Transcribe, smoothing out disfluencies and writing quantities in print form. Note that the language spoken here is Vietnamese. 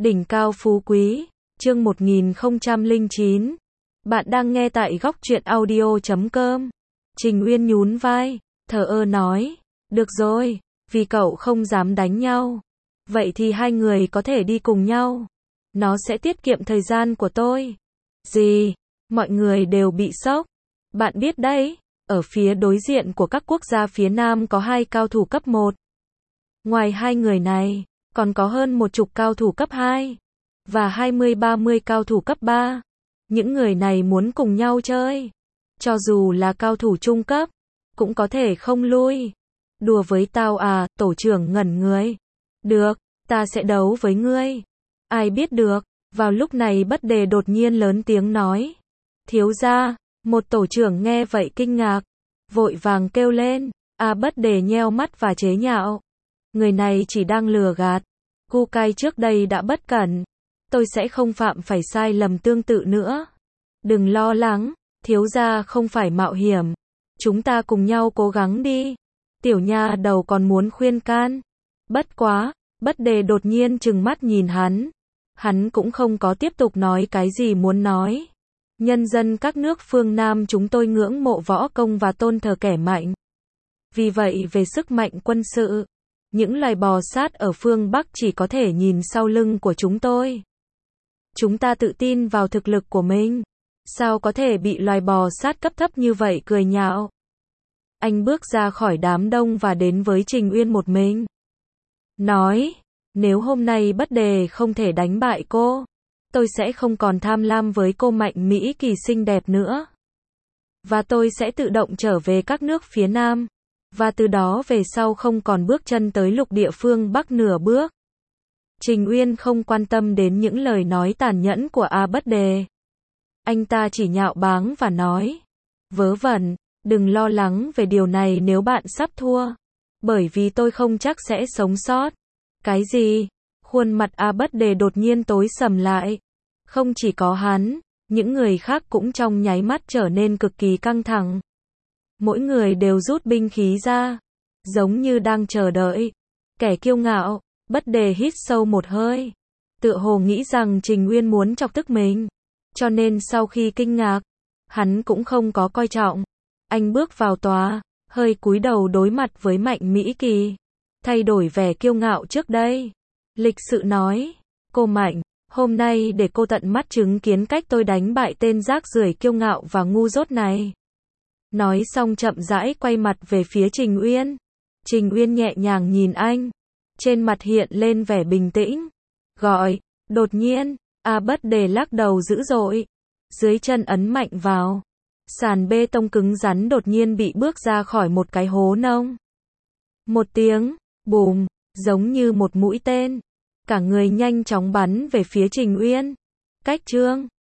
Đỉnh cao phú quý, chương 1009. Bạn đang nghe tại góc truyện audio.com. Trình Uyên nhún vai, thờ ơ nói, được rồi, vì cậu không dám đánh nhau. Vậy thì hai người có thể đi cùng nhau. Nó sẽ tiết kiệm thời gian của tôi. Gì? Mọi người đều bị sốc. Bạn biết đấy, ở phía đối diện của các quốc gia phía Nam có 2 cao thủ cấp 1. Ngoài hai người này, còn có hơn 10 cao thủ cấp 2 và 20-30 cao thủ cấp 3. Những người này muốn cùng nhau chơi, cho dù là cao thủ trung cấp, cũng có thể không lui. Đùa với tao à? Tổ trưởng ngẩn người. Được, ta sẽ đấu với ngươi. Ai biết được, vào lúc này Bất Đề đột nhiên lớn tiếng nói. Thiếu gia, một tổ trưởng nghe vậy kinh ngạc, vội vàng kêu lên. Bất Đề nheo mắt và chế nhạo. Người này chỉ đang lừa gạt. Cu Cai trước đây đã bất cẩn. Tôi sẽ không phạm phải sai lầm tương tự nữa. Đừng lo lắng, thiếu gia không phải mạo hiểm. Chúng ta cùng nhau cố gắng đi. Tiểu nha đầu còn muốn khuyên can. Bất quá, Bất Đề đột nhiên trừng mắt nhìn hắn. Hắn cũng không có tiếp tục nói cái gì muốn nói. Nhân dân các nước phương Nam chúng tôi ngưỡng mộ võ công và tôn thờ kẻ mạnh. Vì vậy về sức mạnh quân sự, những loài bò sát ở phương Bắc chỉ có thể nhìn sau lưng của chúng tôi. Chúng ta tự tin vào thực lực của mình. Sao có thể bị loài bò sát cấp thấp như vậy cười nhạo. Anh bước ra khỏi đám đông và đến với Trình Uyên một mình. Nói, nếu hôm nay Bất Đề không thể đánh bại cô, tôi sẽ không còn tham lam với cô Mạnh Mỹ Kỳ xinh đẹp nữa. Và tôi sẽ tự động trở về các nước phía Nam. Và từ đó về sau không còn bước chân tới lục địa phương Bắc nửa bước. Trình Uyên không quan tâm đến những lời nói tàn nhẫn của Bất Đề. Anh ta chỉ nhạo báng và nói. Vớ vẩn, đừng lo lắng về điều này nếu bạn sắp thua. Bởi vì tôi không chắc sẽ sống sót. Cái gì? Khuôn mặt Bất Đề đột nhiên tối sầm lại. Không chỉ có hắn, những người khác cũng trong nháy mắt trở nên cực kỳ căng thẳng. Mỗi người đều rút binh khí ra, giống như đang chờ đợi. Kẻ kiêu ngạo, Bất Đề hít sâu một hơi. Tựa hồ nghĩ rằng Trình Uyên muốn chọc tức mình. Cho nên sau khi kinh ngạc, hắn cũng không có coi trọng. Anh bước vào tòa, hơi cúi đầu đối mặt với Mạnh Mỹ Kỳ. Thay đổi vẻ kiêu ngạo trước đây. Lịch sự nói, cô Mạnh, hôm nay để cô tận mắt chứng kiến cách tôi đánh bại tên rác rưởi kiêu ngạo và ngu dốt này. Nói xong chậm rãi quay mặt về phía Trình Uyên. Trình Uyên nhẹ nhàng nhìn anh. Trên mặt hiện lên vẻ bình tĩnh. Gọi, đột nhiên, Bất Đề lắc đầu dữ dội. Dưới chân ấn mạnh vào. Sàn bê tông cứng rắn đột nhiên bị bước ra khỏi một cái hố nông. Một tiếng, bùm, giống như một mũi tên. Cả người nhanh chóng bắn về phía Trình Uyên. Cách chương